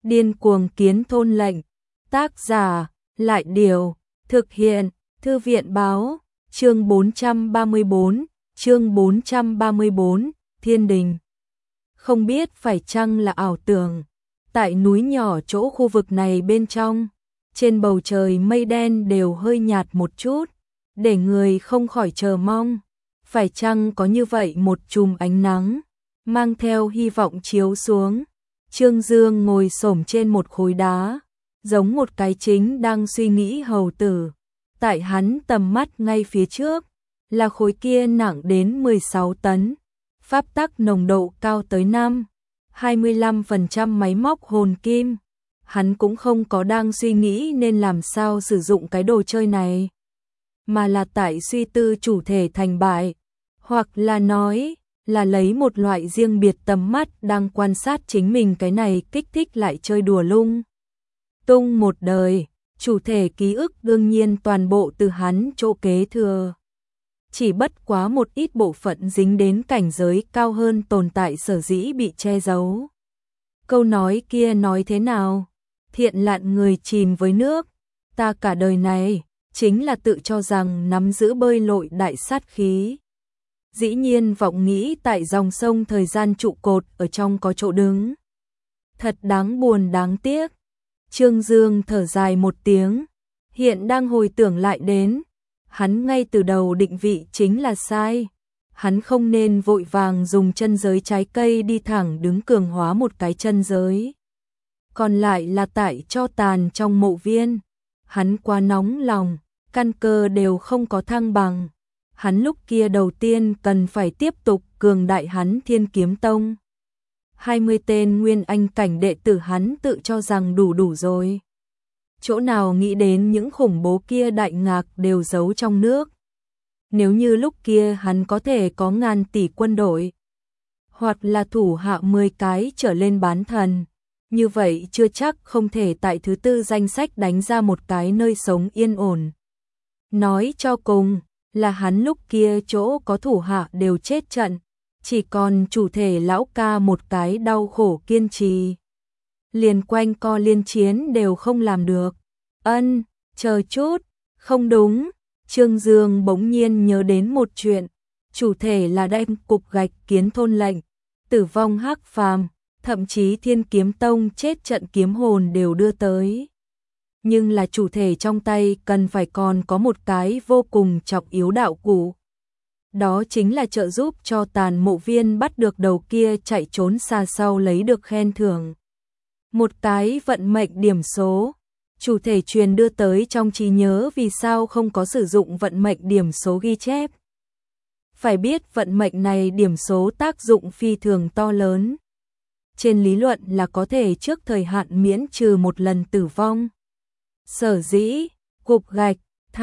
Điên cuồng kiến thôn lệnh. Tác giả, Lại Điều. Thực hiện, Thư viện Báo. Chương 434, chương 434, Thiên Đình. Không biết phải chăng là ảo tưởng. Tại núi nhỏ chỗ khu vực này bên trong, trên bầu trời mây đen đều hơi nhạt một chút, để người không khỏi chờ mong. Phải chăng có như vậy một chùm ánh nắng, mang theo hy vọng chiếu xuống. Trương Dương ngồi xổm trên một khối đá, giống một cái chính đang suy nghĩ hầu tử. Tại hắn tầm mắt ngay phía trước, là khối kia nặng đến 16 tấn. Pháp tắc nồng độ cao tới 25% máy móc hồn kim. Hắn cũng không có đang suy nghĩ nên làm sao sử dụng cái đồ chơi này, mà là tại suy tư chủ thể thành bại, hoặc là nói là lấy một loại riêng biệt tầm mắt đang quan sát chính mình cái này kích thích lại chơi đùa lung tung một đời. Chủ thể ký ức đương nhiên toàn bộ từ hắn chỗ kế thừa, chỉ bất quá một ít bộ phận dính đến cảnh giới cao hơn tồn tại sở dĩ bị che giấu. Câu nói kia nói thế nào? Thiện lặn người chìm với nước. Ta cả đời này chính là tự cho rằng nắm giữ bơi lội đại sát khí. Dĩ nhiên vọng nghĩ tại dòng sông thời gian trụ cột ở trong có chỗ đứng. Thật đáng buồn đáng tiếc. Trương Dương thở dài một tiếng, hiện đang hồi tưởng lại đến, hắn ngay từ đầu định vị chính là sai. Hắn không nên vội vàng dùng chân giới trái cây đi thẳng đứng cường hóa một cái chân giới. Còn lại là tại cho tàn trong mộ viên. Hắn quá nóng lòng, căn cơ đều không có thăng bằng. Hắn lúc kia đầu tiên cần phải tiếp tục cường đại hắn Thiên Kiếm Tông. 20 tên nguyên anh cảnh đệ tử hắn tự cho rằng đủ rồi. Chỗ nào nghĩ đến những khủng bố kia đại ngạc đều giấu trong nước. Nếu như lúc kia hắn có thể có ngàn tỷ quân đội, hoặc là thủ hạ 10 cái trở lên bán thần, như vậy chưa chắc không thể tại thứ tư danh sách đánh ra một cái nơi sống yên ổn. Nói cho cùng là hắn lúc kia chỗ có thủ hạ đều chết trận, chỉ còn chủ thể lão ca một cái đau khổ kiên trì. Liền quanh co liên chiến đều không làm được. Chờ chút, không đúng. Trương Dương bỗng nhiên nhớ đến một chuyện. Chủ thể là đem cục gạch kiến thôn lệnh, tử vong hắc phàm, thậm chí Thiên Kiếm Tông chết trận kiếm hồn đều đưa tới. Nhưng là chủ thể trong tay cần phải còn có một cái vô cùng trọng yếu đạo cụ. Đó chính là trợ giúp cho tàn mộ viên bắt được đầu kia chạy trốn xa sau lấy được khen thưởng. Một cái vận mệnh điểm số. Chủ thể truyền đưa tới trong trí nhớ vì sao không có sử dụng vận mệnh điểm số ghi chép. Phải biết vận mệnh này điểm số tác dụng phi thường to lớn. Trên lý luận là có thể trước thời hạn miễn trừ một lần tử vong. Sở dĩ, cục gạch,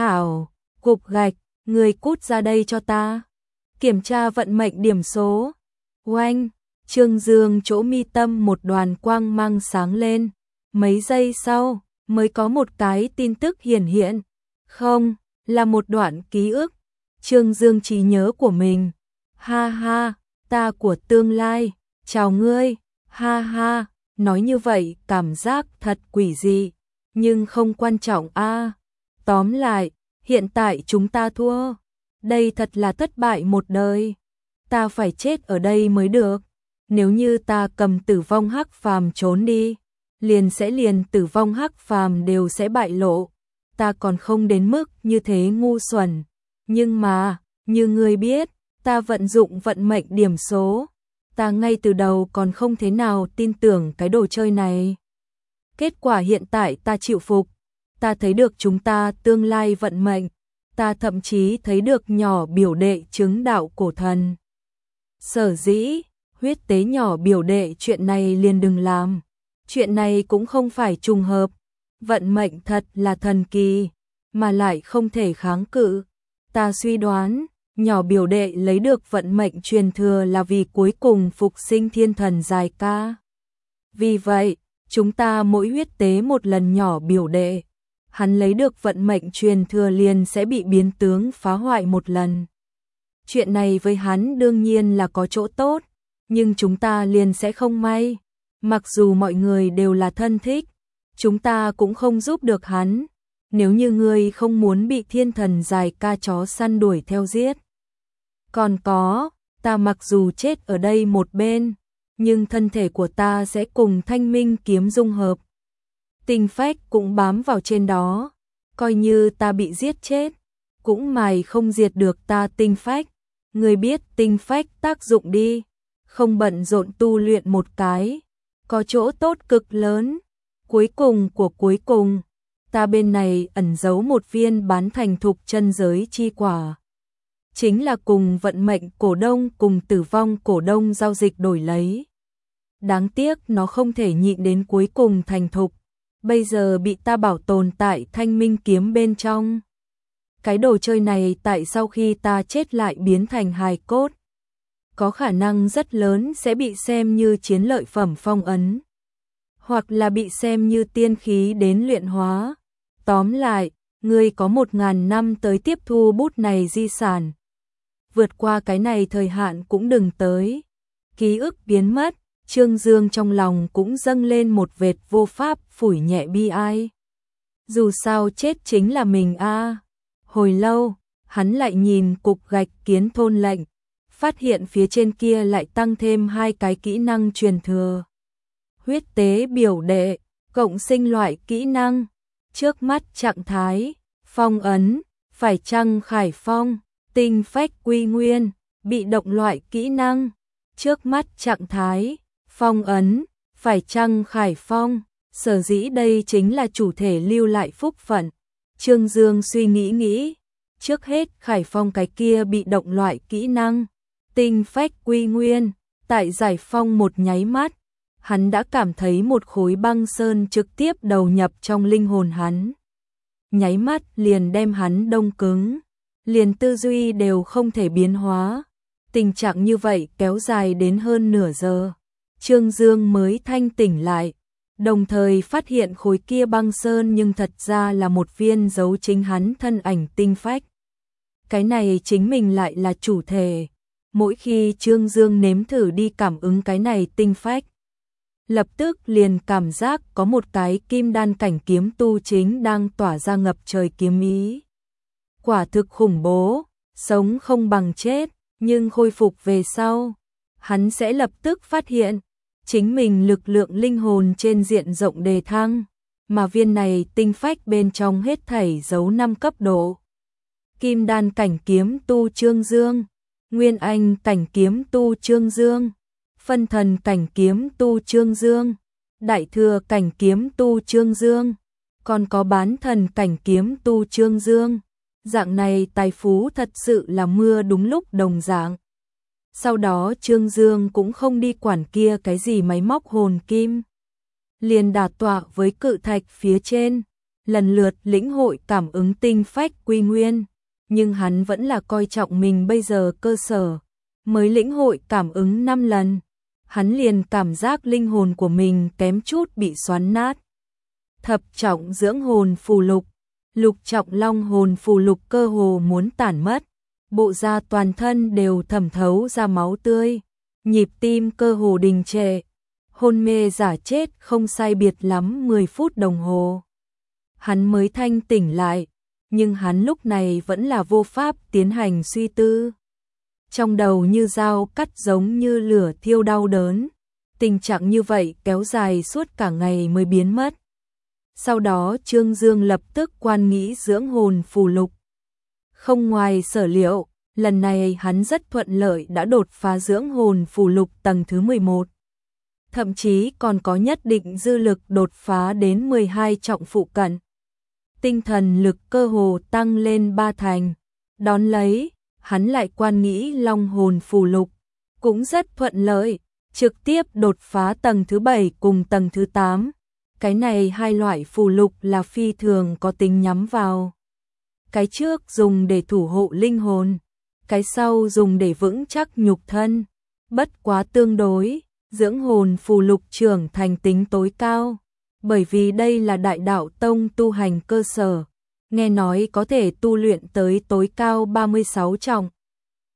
cục gạch, người cút ra đây cho ta. Kiểm tra vận mệnh điểm số. Oanh, Trương Dương chỗ mi tâm một đoàn quang mang sáng lên. Mấy giây sau, mới có một cái tin tức hiển hiện. Không, là một đoạn ký ức. Trương Dương trí nhớ của mình. Ha ha, ta của tương lai, chào ngươi. Ha ha, nói như vậy cảm giác thật quỷ dị, nhưng không quan trọng a. Tóm lại, hiện tại chúng ta thua. Đây thật là thất bại một đời. Ta phải chết ở đây mới được. Nếu như ta cầm tử vong hắc phàm trốn đi, liền tử vong hắc phàm đều sẽ bại lộ. Ta còn không đến mức như thế ngu xuẩn. Nhưng mà, như ngươi biết, ta vận dụng vận mệnh điểm số. Ta ngay từ đầu còn không thế nào tin tưởng cái đồ chơi này. Kết quả hiện tại ta chịu phục. Ta thấy được chúng ta tương lai vận mệnh. Ta thậm chí thấy được nhỏ biểu đệ chứng đạo cổ thần. Sở dĩ, huyết tế nhỏ biểu đệ chuyện này liền đừng làm. Chuyện này cũng không phải trùng hợp. Vận mệnh thật là thần kỳ, mà lại không thể kháng cự. Ta suy đoán, nhỏ biểu đệ lấy được vận mệnh truyền thừa là vì cuối cùng phục sinh thiên thần dài ca. Vì vậy, chúng ta mỗi huyết tế một lần nhỏ biểu đệ, hắn lấy được vận mệnh truyền thừa liền sẽ bị biến tướng phá hoại một lần. Chuyện này với hắn đương nhiên là có chỗ tốt, nhưng chúng ta liền sẽ không may. Mặc dù mọi người đều là thân thích, chúng ta cũng không giúp được hắn. Nếu như ngươi không muốn bị thiên thần dài ca chó săn đuổi theo giết. Còn có, ta mặc dù chết ở đây một bên, nhưng thân thể của ta sẽ cùng thanh minh kiếm dung hợp. Tinh phách cũng bám vào trên đó, coi như ta bị giết chết, cũng mày không diệt được ta tinh phách. Ngươi biết tinh phách tác dụng đi, không bận rộn tu luyện một cái, có chỗ tốt cực lớn. Cuối cùng của cuối cùng, ta bên này ẩn giấu một viên bán thành thục chân giới chi quả. Chính là cùng vận mệnh cổ đông cùng tử vong cổ đông giao dịch đổi lấy. Đáng tiếc nó không thể nhịn đến cuối cùng thành thục, bây giờ bị ta bảo tồn tại thanh minh kiếm bên trong. Cái đồ chơi này tại sau khi ta chết lại biến thành hài cốt, có khả năng rất lớn sẽ bị xem như chiến lợi phẩm phong ấn, hoặc là bị xem như tiên khí đến luyện hóa. Tóm lại, ngươi có 1000 năm tới tiếp thu bút này di sản. Vượt qua cái này thời hạn cũng đừng tới. Ký ức biến mất, Trương Dương trong lòng cũng dâng lên một vệt vô pháp phủi nhẹ bi ai. Dù sao chết chính là mình a. Hồi lâu, hắn lại nhìn cục gạch kiến thôn lệnh, phát hiện phía trên kia lại tăng thêm 2 cái kỹ năng truyền thừa. Huyết tế biểu đệ, cộng sinh loại kỹ năng, trước mắt trạng thái, phong ấn, phải chăng khải phong, tinh phách quy nguyên, bị động loại kỹ năng, trước mắt trạng thái, phong ấn, phải chăng khải phong. Sở dĩ đây chính là chủ thể lưu lại phúc phận. Trương Dương suy nghĩ, trước hết khải phong cái kia bị động loại kỹ năng, tinh phách quy nguyên, tại giải phong một nháy mắt, hắn đã cảm thấy một khối băng sơn trực tiếp đầu nhập trong linh hồn hắn. Nháy mắt liền đem hắn đông cứng, liền tư duy đều không thể biến hóa. Tình trạng như vậy kéo dài đến hơn nửa giờ, Trương Dương mới thanh tỉnh lại, đồng thời phát hiện khối kia băng sơn nhưng thật ra là một viên dấu chính hắn thân ảnh tinh phách. Cái này chính mình lại là chủ thể. Mỗi khi Trương Dương nếm thử đi cảm ứng cái này tinh phách, lập tức liền cảm giác có một cái kim đan cảnh kiếm tu chính đang tỏa ra ngập trời kiếm ý. Quả thực khủng bố, sống không bằng chết, nhưng khôi phục về sau, hắn sẽ lập tức phát hiện chính mình lực lượng linh hồn trên diện rộng đề thăng, mà viên này tinh phách bên trong hết thảy giấu 5 cấp độ. Kim đan cảnh kiếm tu Trương Dương, Nguyên Anh cảnh kiếm tu Trương Dương, Phân thần cảnh kiếm tu Trương Dương, Đại thừa cảnh kiếm tu Trương Dương, còn có bán thần cảnh kiếm tu Trương Dương. Dạng này tài phú thật sự là mưa đúng lúc đồng dạng. Sau đó Trương Dương cũng không đi quản kia cái gì máy móc hồn kim, liền đả tọa với cự thạch phía trên, lần lượt lĩnh hội cảm ứng tinh phách quy nguyên. Nhưng hắn vẫn là coi trọng mình bây giờ cơ sở, mới lĩnh hội cảm ứng 5 lần, hắn liền cảm giác linh hồn của mình kém chút bị xoắn nát. Thập trọng dưỡng hồn phù lục, lục trọng long hồn phù lục cơ hồ muốn tản mất, bộ da toàn thân đều thẩm thấu ra máu tươi, nhịp tim cơ hồ đình trệ, hôn mê giả chết không sai biệt lắm 10 phút đồng hồ. Hắn mới thanh tỉnh lại, nhưng hắn lúc này vẫn là vô pháp tiến hành suy tư. Trong đầu như dao cắt giống như lửa thiêu đau đớn, tình trạng như vậy kéo dài suốt cả ngày mới biến mất. Sau đó Trương Dương lập tức quan nghĩ dưỡng hồn phù lục. Không ngoài sở liệu, lần này hắn rất thuận lợi đã đột phá dưỡng hồn phù lục tầng thứ 11. Thậm chí còn có nhất định dư lực đột phá đến 12 trọng phụ cận. Tinh thần lực cơ hồ tăng lên 3 thành. Đón lấy, hắn lại quan nghĩ long hồn phù lục, cũng rất thuận lợi, trực tiếp đột phá tầng thứ 7 cùng tầng thứ 8. Cái này hai loại phù lục là phi thường có tính nhắm vào. Cái trước dùng để thủ hộ linh hồn, cái sau dùng để vững chắc nhục thân. Bất quá tương đối, dưỡng hồn phù lục trưởng thành tính tối cao, bởi vì đây là đại đạo tông tu hành cơ sở, nghe nói có thể tu luyện tới tối cao 36 trọng.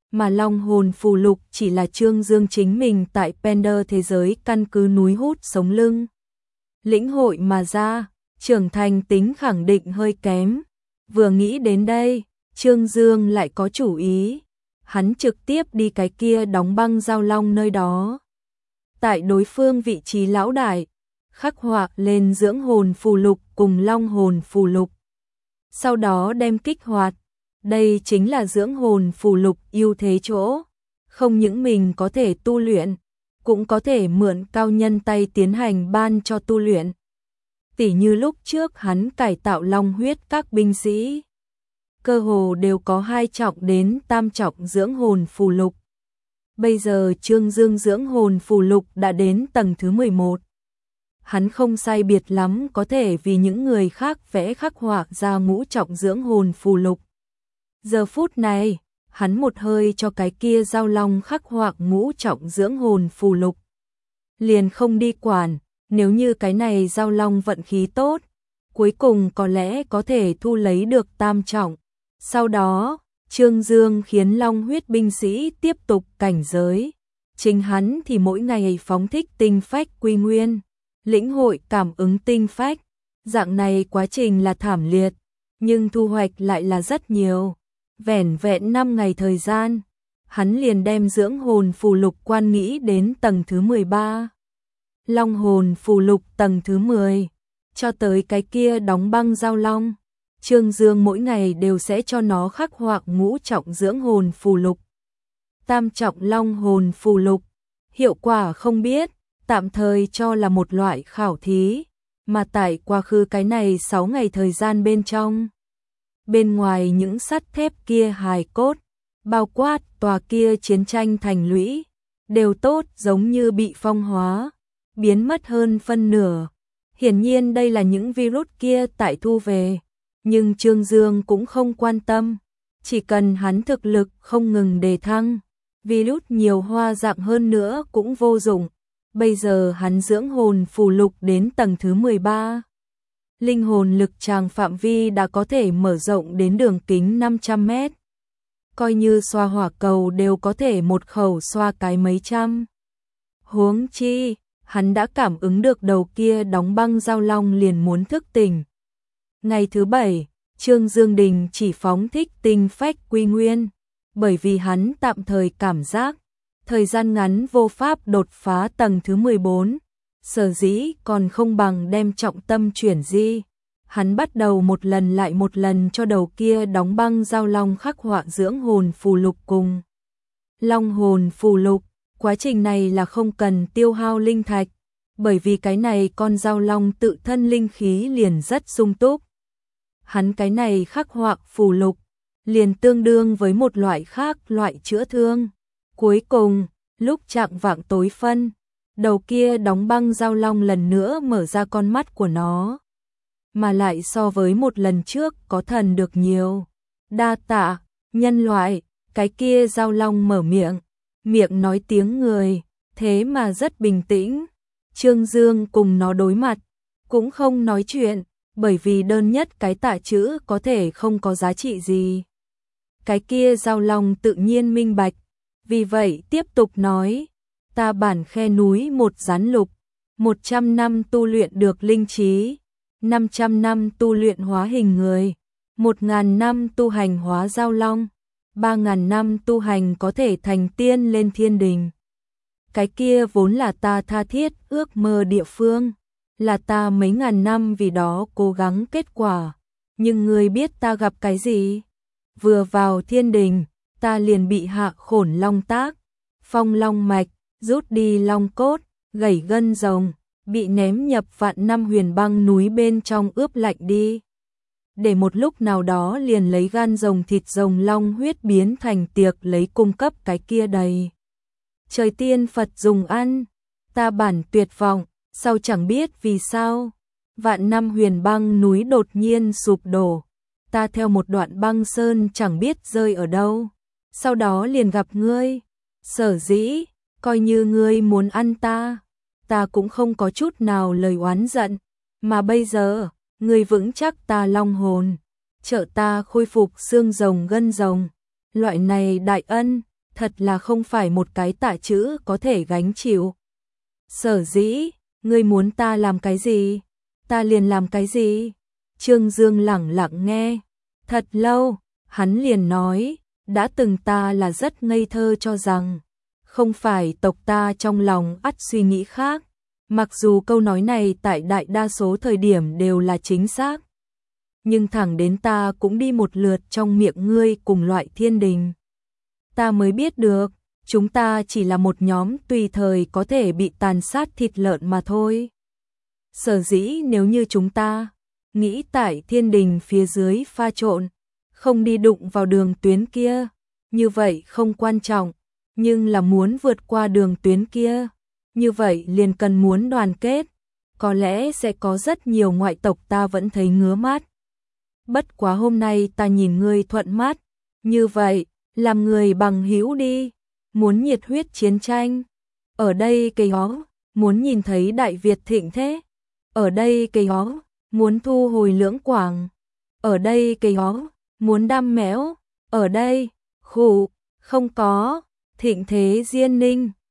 mà long hồn phù lục chỉ là Trương Dương chính mình tại Pender thế giới căn cứ núi hút sống lưng. Lĩnh hội mà ra, trưởng thành tính khẳng định hơi kém. Vừa nghĩ đến đây, Trương Dương lại có chủ ý. Hắn trực tiếp đi cái kia đóng băng giao long nơi đó. Tại đối phương vị trí lão đại, khắc họa lên dưỡng hồn phù lục cùng long hồn phù lục. Sau đó đem kích hoạt. Đây chính là dưỡng hồn phù lục ưu thế chỗ. Không những mình có thể tu luyện, cũng có thể mượn cao nhân tay tiến hành ban cho tu luyện. Tỉ như lúc trước hắn cải tạo long huyết các binh sĩ. Cơ hồ đều có 2 trọng đến tam trọng dưỡng hồn phù lục. Bây giờ Trương Dương dưỡng hồn phù lục đã đến tầng thứ 11. Hắn không sai biệt lắm có thể vì những người khác vẽ khắc họa ra ngũ trọng dưỡng hồn phù lục. Giờ phút này, hắn một hơi cho cái kia giao long khắc họa ngũ trọng dưỡng hồn phù lục. Liền không đi quản, nếu như cái này giao long vận khí tốt, cuối cùng có lẽ có thể thu lấy được tam trọng. Sau đó, Trương Dương khiến long huyết binh sĩ tiếp tục cảnh giới. Chính hắn thì mỗi ngày phóng thích tinh phách quy nguyên, lĩnh hội cảm ứng tinh phách. Dạng này quá trình là thảm liệt, nhưng thu hoạch lại là rất nhiều. Vẻn vẹn 5 ngày thời gian, hắn liền đem dưỡng hồn phù lục quan nghĩ đến tầng thứ 13. Long hồn phù lục tầng thứ 10, cho tới cái kia đóng băng giao long. Trương Dương mỗi ngày đều sẽ cho nó khắc họa ngũ trọng dưỡng hồn phù lục. Tam trọng long hồn phù lục, hiệu quả không biết, tạm thời cho là một loại khảo thí, mà tại quá khứ cái này 6 ngày thời gian bên trong. Bên ngoài những sắt thép kia hài cốt, bao quát tòa kia chiến tranh thành lũy, đều tốt giống như bị phong hóa, biến mất hơn phân nửa. Hiển nhiên đây là những virus kia tại thu về, nhưng Trương Dương cũng không quan tâm, chỉ cần hắn thực lực không ngừng đề thăng, virus nhiều hoa dạng hơn nữa cũng vô dụng. Bây giờ hắn dưỡng hồn phù lục đến tầng thứ 13. Linh hồn lực tràng phạm vi đã có thể mở rộng đến đường kính 500 mét. Coi như xoa hỏa cầu đều có thể một khẩu xoa cái mấy trăm. Huống chi, hắn đã cảm ứng được đầu kia đóng băng giao long liền muốn thức tỉnh. Ngày thứ 7, Trương Dương Đình chỉ phóng thích tinh phách quy nguyên, bởi vì hắn tạm thời cảm giác thời gian ngắn vô pháp đột phá tầng thứ 14, sở dĩ còn không bằng đem trọng tâm chuyển di. Hắn bắt đầu một lần lại một lần cho đầu kia đóng băng giao long khắc họa dưỡng hồn phù lục cùng long hồn phù lục. Quá trình này là không cần tiêu hao linh thạch, bởi vì cái này con giao long tự thân linh khí liền rất sung túc. Hắn cái này khắc họa phù lục liền tương đương với một loại khác loại chữa thương. Cuối cùng, lúc chạng vạng tối phân, đầu kia đóng băng giao long lần nữa mở ra con mắt của nó, mà lại so với một lần trước có thần được nhiều. Đa tạ, nhân loại, cái kia giao long mở miệng, miệng nói tiếng người, thế mà rất bình tĩnh. Trương Dương cùng nó đối mặt, cũng không nói chuyện, bởi vì đơn nhất cái tạ chữ có thể không có giá trị gì. Cái kia giao long tự nhiên minh bạch, vì vậy tiếp tục nói, ta bản khe núi một gián lục, 100 năm tu luyện được linh trí, 500 năm tu luyện hóa hình người, 1000 năm tu hành hóa giao long, 3000 năm tu hành có thể thành tiên lên thiên đình. Cái kia vốn là ta tha thiết ước mơ địa phương, là ta mấy ngàn năm vì đó cố gắng kết quả. Nhưng ngươi biết ta gặp cái gì? Vừa vào thiên đình, ta liền bị hạ khổn long tác, phong long mạch, rút đi long cốt, gãy gân rồng, bị ném nhập vạn năm huyền băng núi bên trong ướp lạnh đi. Để một lúc nào đó liền lấy gan rồng thịt rồng long huyết biến thành tiệc lấy cung cấp cái kia đầy. Trời tiên Phật dùng ăn, ta bản tuyệt vọng, sau chẳng biết vì sao. Vạn năm huyền băng núi đột nhiên sụp đổ, ta theo một đoạn băng sơn chẳng biết rơi ở đâu. Sau đó liền gặp ngươi, sở dĩ, coi như ngươi muốn ăn ta cũng không có chút nào lời oán giận. Mà bây giờ, ngươi vững chắc ta long hồn, trợ ta khôi phục xương rồng gân rồng. Loại này đại ân, thật là không phải một cái tạ chữ có thể gánh chịu. Sở dĩ, ngươi muốn ta làm cái gì, ta liền làm cái gì. Trương Dương lẳng lặng nghe, thật lâu, hắn liền nói, đã từng ta là rất ngây thơ cho rằng, không phải tộc ta trong lòng ắt suy nghĩ khác, mặc dù câu nói này tại đại đa số thời điểm đều là chính xác. Nhưng thẳng đến ta cũng đi một lượt trong miệng ngươi cùng loại thiên đình. Ta mới biết được, chúng ta chỉ là một nhóm tùy thời có thể bị tàn sát thịt lợn mà thôi. Sở dĩ nếu như chúng ta nghĩ tại thiên đình phía dưới pha trộn, không đi đụng vào đường tuyến kia, như vậy không quan trọng, nhưng là muốn vượt qua đường tuyến kia, như vậy liền cần muốn đoàn kết, có lẽ sẽ có rất nhiều ngoại tộc ta vẫn thấy ngứa mắt. Bất quá hôm nay ta nhìn ngươi thuận mắt, như vậy, làm người bằng hữu đi, muốn nhiệt huyết chiến tranh. Ở đây cây hó, muốn nhìn thấy Đại Việt thịnh thế. Ở đây cây hó, muốn thu hồi Lưỡng Quảng. Ở đây cây hó, muốn đam mẽo. Ở đây, khủ, không có, thịnh thế Diên Ninh.